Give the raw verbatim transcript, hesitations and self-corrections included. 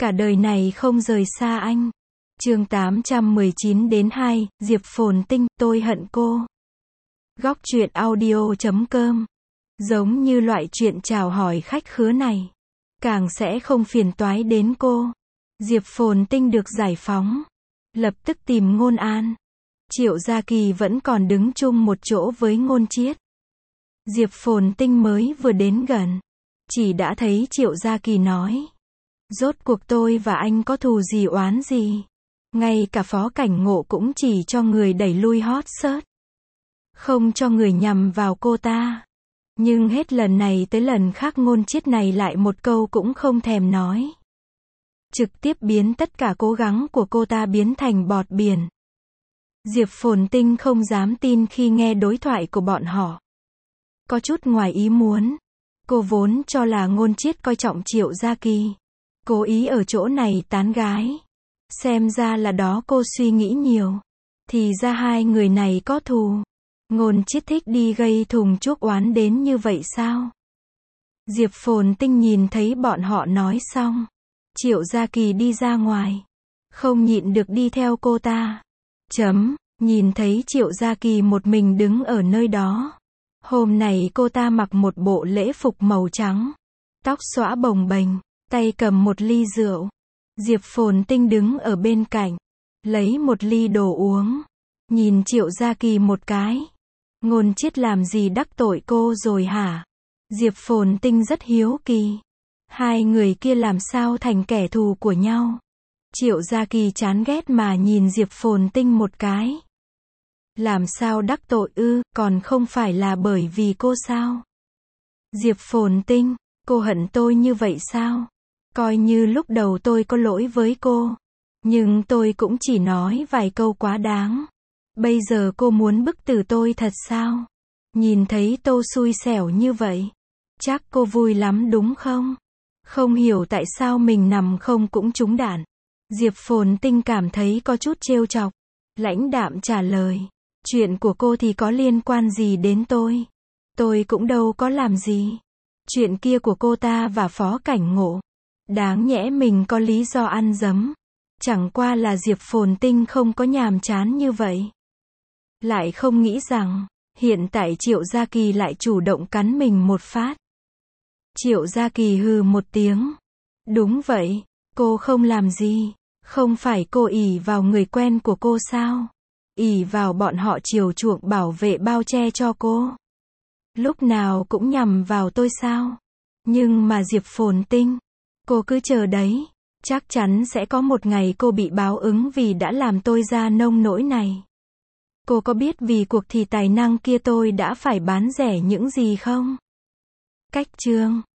Cả đời này không rời xa anh. Chương tám trăm mười chín đến hai, Diệp Phồn Tinh, tôi hận cô. Góc truyện audio chấm com. Giống như loại chuyện chào hỏi khách khứa này, càng sẽ không phiền toái đến cô. Diệp Phồn Tinh được giải phóng, lập tức tìm Ngôn An. Triệu Gia Kỳ vẫn còn đứng chung một chỗ với Ngôn Chiết. Diệp Phồn Tinh mới vừa đến gần, chỉ đã thấy Triệu Gia Kỳ nói: rốt cuộc tôi và anh có thù gì oán gì? Ngay cả Phó Cảnh Ngộ cũng chỉ cho người đẩy lui hot search, không cho người nhằm vào cô ta. Nhưng hết lần này tới lần khác Ngôn Chiết này lại một câu cũng không thèm nói, trực tiếp biến tất cả cố gắng của cô ta biến thành bọt biển. Diệp Phồn Tinh không dám tin khi nghe đối thoại của bọn họ, có chút ngoài ý muốn. Cô vốn cho là Ngôn Chiết coi trọng Triệu Gia Kỳ, cố ý ở chỗ này tán gái. Xem ra là đó cô suy nghĩ nhiều. Thì ra hai người này có thù. Ngôn Chiết thích đi gây thùng chuốc oán đến như vậy sao? Diệp Phồn Tinh nhìn thấy bọn họ nói xong, Triệu Gia Kỳ đi ra ngoài, không nhịn được đi theo cô ta. Chấm, nhìn thấy Triệu Gia Kỳ một mình đứng ở nơi đó. Hôm nay cô ta mặc một bộ lễ phục màu trắng, tóc xõa bồng bềnh, tay cầm một ly rượu. Diệp Phồn Tinh đứng ở bên cạnh, lấy một ly đồ uống, nhìn Triệu Gia Kỳ một cái. Ngôn Chiết làm gì đắc tội cô rồi hả? Diệp Phồn Tinh rất hiếu kỳ, hai người kia làm sao thành kẻ thù của nhau? Triệu Gia Kỳ chán ghét mà nhìn Diệp Phồn Tinh một cái. Làm sao đắc tội ư, còn không phải là bởi vì cô sao? Diệp Phồn Tinh, cô hận tôi như vậy sao? Coi như lúc đầu tôi có lỗi với cô, nhưng tôi cũng chỉ nói vài câu quá đáng. Bây giờ cô muốn bức tử tôi thật sao? Nhìn thấy tôi xui xẻo như vậy, chắc cô vui lắm đúng không? Không hiểu tại sao mình nằm không cũng trúng đạn. Diệp Phồn Tinh cảm thấy có chút trêu chọc, lãnh đạm trả lời: chuyện của cô thì có liên quan gì đến tôi? Tôi cũng đâu có làm gì. Chuyện kia của cô ta và Phó Cảnh Ngộ, đáng nhẽ mình có lý do ăn dấm. Chẳng qua là Diệp Phồn Tinh không có nhàm chán như vậy. Lại không nghĩ rằng, hiện tại Triệu Gia Kỳ lại chủ động cắn mình một phát. Triệu Gia Kỳ hừ một tiếng. Đúng vậy, cô không làm gì. Không phải cô ỷ vào người quen của cô sao? Ỷ vào bọn họ chiều chuộng bảo vệ bao che cho cô. Lúc nào cũng nhằm vào tôi sao? Nhưng mà Diệp Phồn Tinh, cô cứ chờ đấy. Chắc chắn sẽ có một ngày cô bị báo ứng vì đã làm tôi ra nông nỗi này. Cô có biết vì cuộc thi tài năng kia tôi đã phải bán rẻ những gì không? Cách chương